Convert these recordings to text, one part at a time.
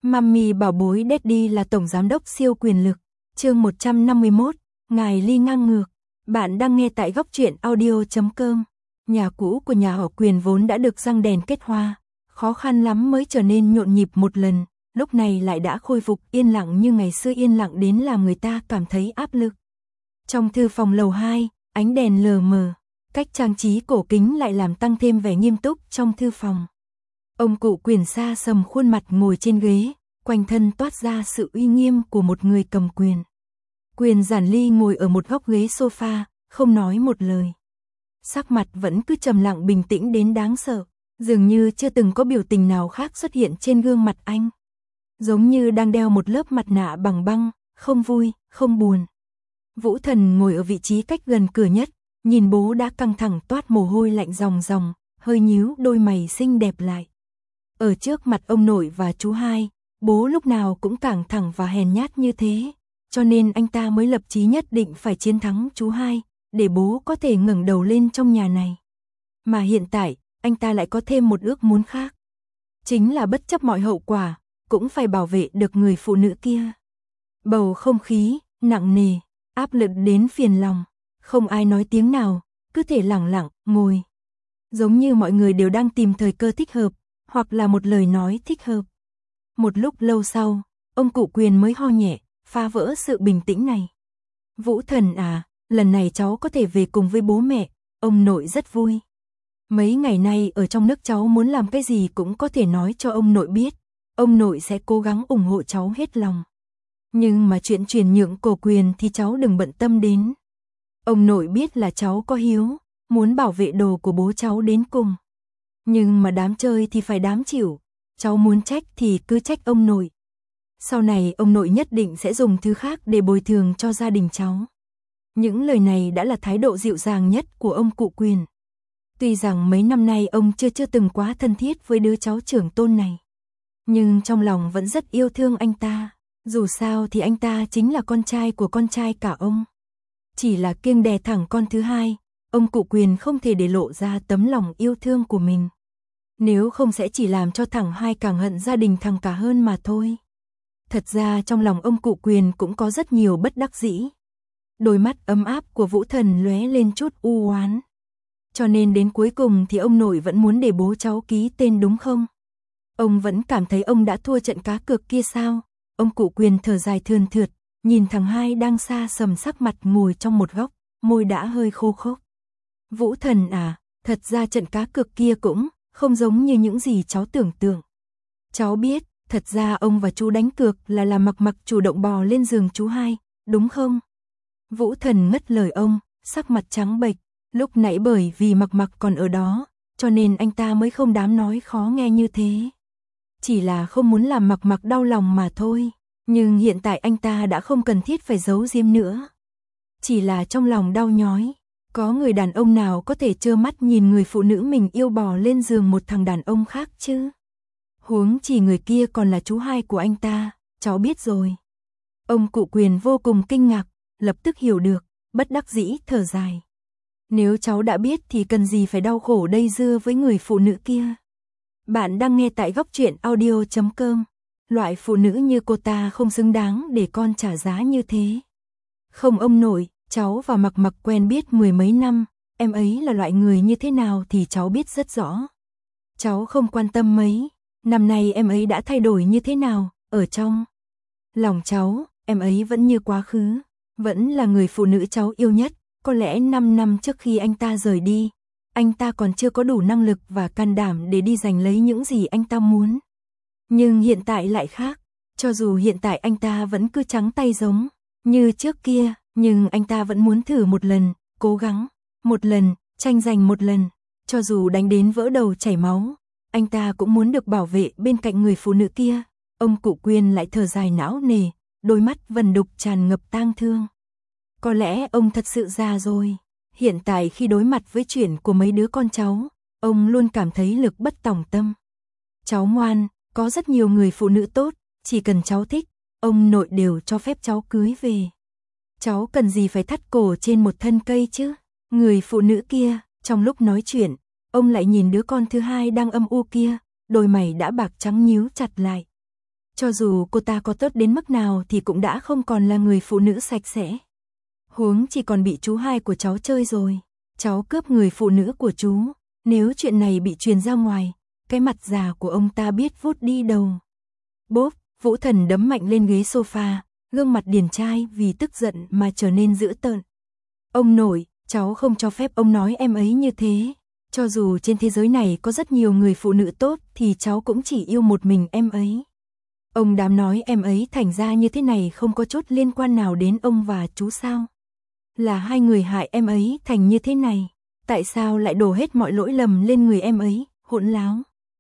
Mummy bảo bối Daddy là tổng giám đốc siêu quyền lực. Chương 151, Ngài Ly ngang ngược. Bạn đang nghe tại góc truyện audio.com. Nhà cũ của nhà họ Quyền vốn đã được răng đèn kết hoa, khó khăn lắm mới trở nên nhộn nhịp một lần, lúc này lại đã khôi phục yên lặng như ngày xưa, yên lặng đến làm người ta cảm thấy áp lực. Trong thư phòng lầu 2, ánh đèn lờ mờ, cách trang trí cổ kính lại làm tăng thêm vẻ nghiêm túc trong thư phòng. Ông cụ Quyền xa sầm khuôn mặt ngồi trên ghế, quanh thân toát ra sự uy nghiêm của một người cầm quyền. Quyền Giản Ly ngồi ở một góc ghế sofa, không nói một lời. Sắc mặt vẫn cứ trầm lặng bình tĩnh đến đáng sợ, dường như chưa từng có biểu tình nào khác xuất hiện trên gương mặt anh. Giống như đang đeo một lớp mặt nạ bằng băng, không vui, không buồn. Vũ Thần ngồi ở vị trí cách gần cửa nhất, nhìn bố đã căng thẳng toát mồ hôi lạnh ròng ròng, hơi nhíu đôi mày xinh đẹp lại. Ở trước mặt ông nội và chú hai, bố lúc nào cũng căng thẳng và hèn nhát như thế, cho nên anh ta mới lập chí nhất định phải chiến thắng chú hai, để bố có thể ngẩng đầu lên trong nhà này. Mà hiện tại, anh ta lại có thêm một ước muốn khác. Chính là bất chấp mọi hậu quả, cũng phải bảo vệ được người phụ nữ kia. Bầu không khí, nặng nề, áp lực đến phiền lòng, không ai nói tiếng nào, cứ thể lặng lặng, ngồi. Giống như mọi người đều đang tìm thời cơ thích hợp, hoặc là một lời nói thích hợp. Một lúc lâu sau, ông cụ Quyền mới ho nhẹ, phá vỡ sự bình tĩnh này. Vũ Thần à, lần này cháu có thể về cùng với bố mẹ, ông nội rất vui. Mấy ngày nay ở trong nước cháu muốn làm cái gì cũng có thể nói cho ông nội biết, ông nội sẽ cố gắng ủng hộ cháu hết lòng. Nhưng mà chuyện chuyển nhượng cổ quyền thì cháu đừng bận tâm đến. Ông nội biết là cháu có hiếu, muốn bảo vệ đồ của bố cháu đến cùng. Nhưng mà đám chơi thì phải đám chịu, cháu muốn trách thì cứ trách ông nội. Sau này ông nội nhất định sẽ dùng thứ khác để bồi thường cho gia đình cháu. Những lời này đã là thái độ dịu dàng nhất của ông cụ Quyền. Tuy rằng mấy năm nay ông chưa từng quá thân thiết với đứa cháu trưởng tôn này, nhưng trong lòng vẫn rất yêu thương anh ta. Dù sao thì anh ta chính là con trai của con trai cả ông. Chỉ là kiêng đè thẳng con thứ hai, ông cụ Quyền không thể để lộ ra tấm lòng yêu thương của mình. Nếu không sẽ chỉ làm cho thằng hai càng hận gia đình thằng cả hơn mà thôi. Thật ra trong lòng ông cụ Quyền cũng có rất nhiều bất đắc dĩ. Đôi mắt ấm áp của Vũ Thần lóe lên chút u oán. Cho nên đến cuối cùng thì ông nội vẫn muốn để bố cháu ký tên đúng không? Ông vẫn cảm thấy ông đã thua trận cá cược kia sao? Ông cụ Quyền thở dài thườn thượt, nhìn thằng hai đang xa sầm sắc mặt ngồi trong một góc, môi đã hơi khô khốc. Vũ Thần à, thật ra trận cá cược kia cũng không giống như những gì cháu tưởng tượng. Cháu biết, thật ra ông và chú đánh cược là Mặc chủ động bò lên giường chú hai, đúng không? Vũ Thần ngắt lời ông, sắc mặt trắng bệch, lúc nãy bởi vì Mặc còn ở đó, cho nên anh ta mới không dám nói khó nghe như thế. Chỉ là không muốn làm Mặc đau lòng mà thôi, nhưng hiện tại anh ta đã không cần thiết phải giấu giếm nữa. Chỉ là trong lòng đau nhói, có người đàn ông nào có thể trơ mắt nhìn người phụ nữ mình yêu bò lên giường một thằng đàn ông khác chứ? Huống chỉ người kia còn là chú hai của anh ta, cháu biết rồi. Ông cụ Quyền vô cùng kinh ngạc, lập tức hiểu được, bất đắc dĩ thở dài. Nếu cháu đã biết thì cần gì phải đau khổ dây dưa với người phụ nữ kia. Bạn đang nghe tại góc truyện audio.com. Loại phụ nữ như cô ta không xứng đáng để con trả giá như thế. Không ông nội, cháu và Mặc quen biết mười mấy năm, em ấy là loại người như thế nào thì cháu biết rất rõ. Cháu không quan tâm mấy, năm nay em ấy đã thay đổi như thế nào, ở trong lòng cháu, em ấy vẫn như quá khứ, vẫn là người phụ nữ cháu yêu nhất. Có lẽ 5 năm trước khi anh ta rời đi, anh ta còn chưa có đủ năng lực và can đảm để đi giành lấy những gì anh ta muốn. Nhưng hiện tại lại khác, cho dù hiện tại anh ta vẫn cứ trắng tay giống như trước kia, nhưng anh ta vẫn muốn thử một lần, cố gắng một lần, tranh giành một lần, cho dù đánh đến vỡ đầu chảy máu, anh ta cũng muốn được bảo vệ bên cạnh người phụ nữ kia. Ông cụ Quyền lại thở dài não nề, đôi mắt vần đục tràn ngập tang thương. Có lẽ ông thật sự già rồi, hiện tại khi đối mặt với chuyện của mấy đứa con cháu, ông luôn cảm thấy lực bất tòng tâm. Cháu ngoan, có rất nhiều người phụ nữ tốt, chỉ cần cháu thích, ông nội đều cho phép cháu cưới về. Cháu cần gì phải thắt cổ trên một thân cây chứ? Người phụ nữ kia, trong lúc nói chuyện, ông lại nhìn đứa con thứ hai đang âm u kia, đôi mày đã bạc trắng nhíu chặt lại. Cho dù cô ta có tốt đến mức nào thì cũng đã không còn là người phụ nữ sạch sẽ. Huống chỉ còn bị chú hai của cháu chơi rồi. Cháu cướp người phụ nữ của chú. Nếu chuyện này bị truyền ra ngoài, cái mặt già của ông ta biết vút đi đâu. Bốp, Vũ Thần đấm mạnh lên ghế sofa, gương mặt điển trai vì tức giận mà trở nên dữ tợn. Ông nội, cháu không cho phép ông nói em ấy như thế. Cho dù trên thế giới này có rất nhiều người phụ nữ tốt thì cháu cũng chỉ yêu một mình em ấy. Ông dám nói em ấy thành ra như thế này không có chút liên quan nào đến ông và chú sao? Là hai người hại em ấy thành như thế này. Tại sao lại đổ hết mọi lỗi lầm lên người em ấy, hỗn láo.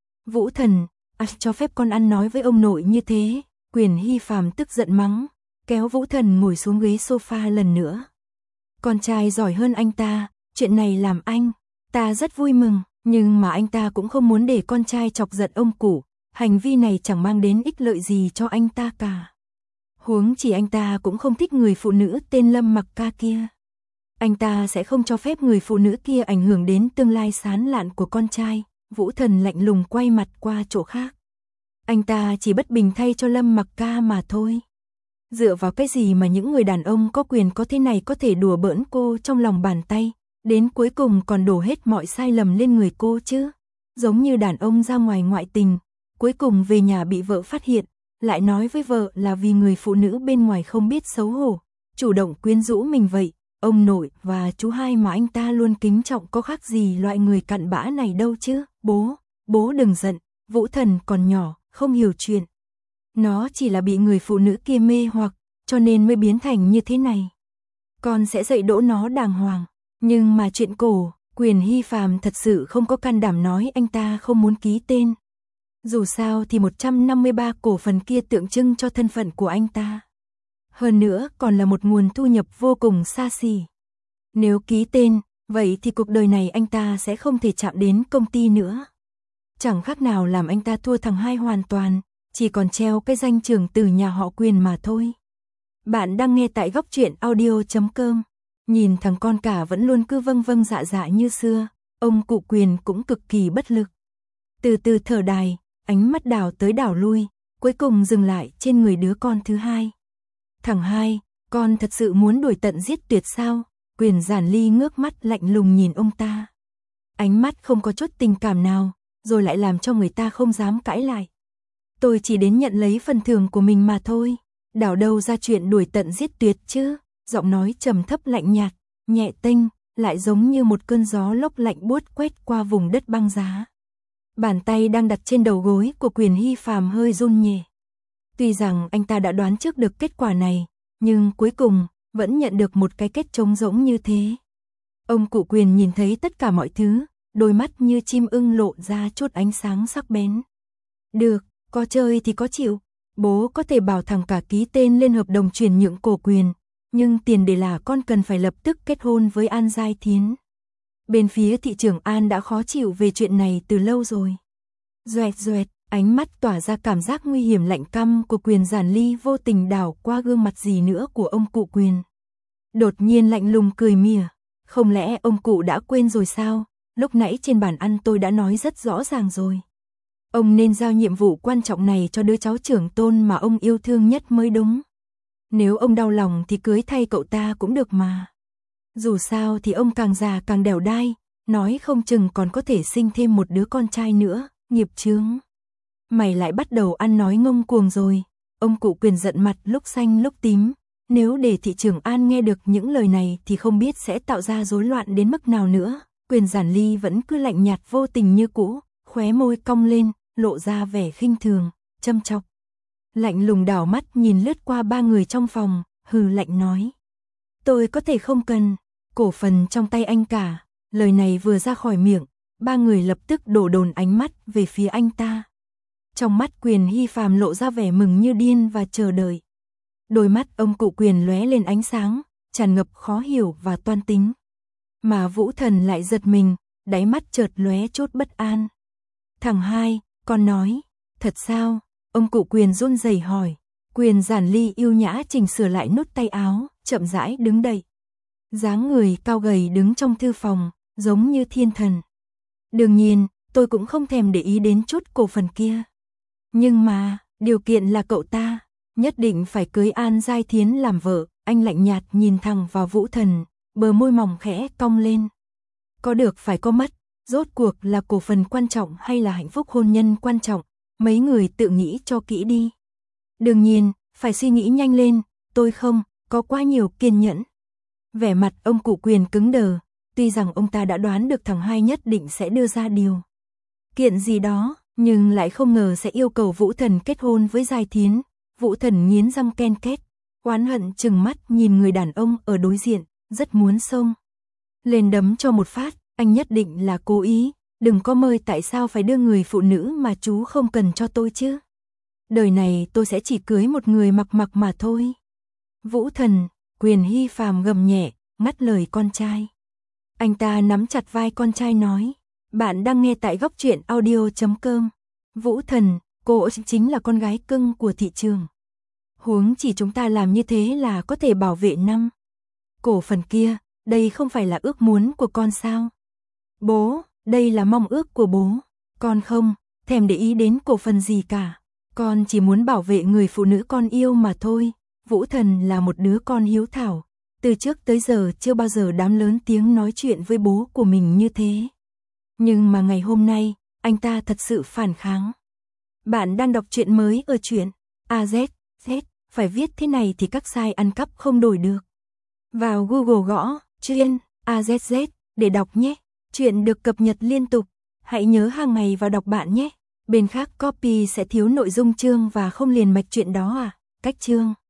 Vũ Thần, cho phép con ăn nói với ông nội như thế. Quyền Hy Phàm tức giận mắng, kéo Vũ Thần ngồi xuống ghế sofa lần nữa. Con trai giỏi hơn anh ta, chuyện này làm anh ta rất vui mừng, nhưng mà anh ta cũng không muốn để con trai chọc giận ông cụ. Hành vi này chẳng mang đến ích lợi gì cho anh ta cả. Huống chỉ anh ta cũng không thích người phụ nữ tên Lâm Mặc Ca kia. Anh ta sẽ không cho phép người phụ nữ kia ảnh hưởng đến tương lai sáng lạn của con trai. Vũ Thần lạnh lùng quay mặt qua chỗ khác. Anh ta chỉ bất bình thay cho Lâm Mặc Ca mà thôi. Dựa vào cái gì mà những người đàn ông có quyền có thế này có thể đùa bỡn cô trong lòng bàn tay, đến cuối cùng còn đổ hết mọi sai lầm lên người cô chứ? Giống như đàn ông ra ngoài ngoại tình, cuối cùng về nhà bị vợ phát hiện, lại nói với vợ là vì người phụ nữ bên ngoài không biết xấu hổ, chủ động quyến rũ mình vậy. Ông nội và chú hai mà anh ta luôn kính trọng có khác gì loại người cặn bã này đâu chứ? Bố đừng giận, Vũ Thần còn nhỏ, không hiểu chuyện. Nó chỉ là bị người phụ nữ kia mê hoặc, cho nên mới biến thành như thế này. Con sẽ dạy dỗ nó đàng hoàng. Nhưng mà chuyện cổ, Quyền Hy Phàm thật sự không có can đảm nói anh ta không muốn ký tên. Dù sao thì 153 cổ phần kia tượng trưng cho thân phận của anh ta. Hơn nữa còn là một nguồn thu nhập vô cùng xa xỉ. Nếu ký tên, vậy thì cuộc đời này anh ta sẽ không thể chạm đến công ty nữa. Chẳng khác nào làm anh ta thua thằng hai hoàn toàn, chỉ còn treo cái danh trưởng từ nhà họ Quyền mà thôi. Bạn đang nghe tại Góc Truyện Audio.com. Nhìn thằng con cả vẫn luôn cứ vâng vâng dạ dạ như xưa, ông cụ Quyền cũng cực kỳ bất lực. Từ từ thở dài, ánh mắt đảo tới đảo lui, cuối cùng dừng lại trên người đứa con thứ hai. Thằng hai, con thật sự muốn đuổi tận giết tuyệt sao? Quyền Giản Ly ngước mắt lạnh lùng nhìn ông ta. Ánh mắt không có chút tình cảm nào, rồi lại làm cho người ta không dám cãi lại. Tôi chỉ đến nhận lấy phần thưởng của mình mà thôi, đảo đâu ra chuyện đuổi tận giết tuyệt chứ? Giọng nói trầm thấp lạnh nhạt, nhẹ tênh, lại giống như một cơn gió lốc lạnh buốt quét qua vùng đất băng giá. Bàn tay đang đặt trên đầu gối của Quyền Hy Phàm hơi run nhẹ. Tuy rằng anh ta đã đoán trước được kết quả này, nhưng cuối cùng vẫn nhận được một cái kết trống rỗng như thế. Ông cụ Quyền nhìn thấy tất cả mọi thứ, đôi mắt như chim ưng lộ ra chút ánh sáng sắc bén. Được, có chơi thì có chịu. Bố có thể bảo thằng cả ký tên lên hợp đồng chuyển nhượng cổ quyền, nhưng tiền đề là con cần phải lập tức kết hôn với An Giai Thiến. Bên phía thị trưởng An đã khó chịu về chuyện này từ lâu rồi. Doẹt doẹt, ánh mắt tỏa ra cảm giác nguy hiểm lạnh căm của Quyền Giản Ly vô tình đảo qua gương mặt gì nữa của ông cụ Quyền. Đột nhiên lạnh lùng cười mỉa, không lẽ ông cụ đã quên rồi sao? Lúc nãy trên bàn ăn tôi đã nói rất rõ ràng rồi. Ông nên giao nhiệm vụ quan trọng này cho đứa cháu trưởng tôn mà ông yêu thương nhất mới đúng. Nếu ông đau lòng thì cưới thay cậu ta cũng được mà. Dù sao thì ông càng già càng đẻo đai, nói không chừng còn có thể sinh thêm một đứa con trai nữa, nghiệp chướng. Mày lại bắt đầu ăn nói ngông cuồng rồi. Ông cụ Quyền giận mặt lúc xanh lúc tím. Nếu để thị trưởng An nghe được những lời này thì không biết sẽ tạo ra rối loạn đến mức nào nữa. Quyền Giản Ly vẫn cứ lạnh nhạt vô tình như cũ, khóe môi cong lên, lộ ra vẻ khinh thường, châm chọc. Lạnh lùng đảo mắt nhìn lướt qua ba người trong phòng, hừ lạnh nói. Tôi có thể không cần cổ phần trong tay anh cả. Lời này vừa ra khỏi miệng, ba người lập tức đổ dồn ánh mắt về phía anh ta. Trong mắt Quyền Hy Phàm lộ ra vẻ mừng như điên và chờ đợi. Đôi mắt ông cụ Quyền lóe lên ánh sáng, tràn ngập khó hiểu và toan tính. Mà Vũ Thần lại giật mình, đáy mắt chợt lóe chút bất an. Thằng hai, con nói, thật sao? Ông cụ Quyền run rẩy hỏi. Quyền Giản Ly yêu nhã chỉnh sửa lại nút tay áo, chậm rãi đứng dậy. Dáng người cao gầy đứng trong thư phòng, giống như thiên thần. Đương nhiên, tôi cũng không thèm để ý đến chút cổ phần kia. Nhưng mà, Điều kiện là cậu ta nhất định phải cưới An Giai Thiến làm vợ. Anh lạnh nhạt nhìn thẳng vào Vũ Thần, bờ môi mỏng khẽ cong lên. Có được phải có mất, rốt cuộc là cổ phần quan trọng hay là hạnh phúc hôn nhân quan trọng, mấy người tự nghĩ cho kỹ đi. Đương nhiên, phải suy nghĩ nhanh lên, tôi không có quá nhiều kiên nhẫn. Vẻ mặt ông cụ Quyền cứng đờ, tuy rằng ông ta đã đoán được thằng Hai nhất định sẽ đưa ra điều kiện gì đó, nhưng lại không ngờ sẽ yêu cầu Vũ Thần kết hôn với Giai Thiến. Vũ Thần nghiến răng ken két, oán hận trừng mắt nhìn người đàn ông ở đối diện, rất muốn xông lên đấm cho một phát. Anh nhất định là cố ý, đừng có mơ tại sao phải đưa người phụ nữ mà chú không cần cho tôi chứ. Đời này tôi sẽ chỉ cưới một người mặc mà thôi. Vũ Thần, Quyền Hy Phàm gầm nhẹ, ngắt lời con trai. Anh ta nắm chặt vai con trai nói, bạn đang nghe tại Góc Truyện Audio.com. Vũ Thần, cô chính là con gái cưng của thị trường. Huống chỉ chúng ta làm như thế là có thể bảo vệ năm cổ phần kia, đây không phải là ước muốn của con sao? Bố, đây là mong ước của bố, con không thèm để ý đến cổ phần gì cả, con chỉ muốn bảo vệ người phụ nữ con yêu mà thôi. Vũ Thần là một đứa con hiếu thảo, từ trước tới giờ chưa bao giờ dám lớn tiếng nói chuyện với bố của mình như thế. Nhưng mà ngày hôm nay, anh ta thật sự phản kháng. Bạn đang đọc truyện mới ở truyện AZZ, phải viết thế này thì các site ăn cắp không đổi được. Vào Google gõ truyện AZZ để đọc nhé. Truyện được cập nhật liên tục, hãy nhớ hàng ngày vào đọc bạn nhé. Bên khác copy sẽ thiếu nội dung chương và không liền mạch truyện đó à. Cách chương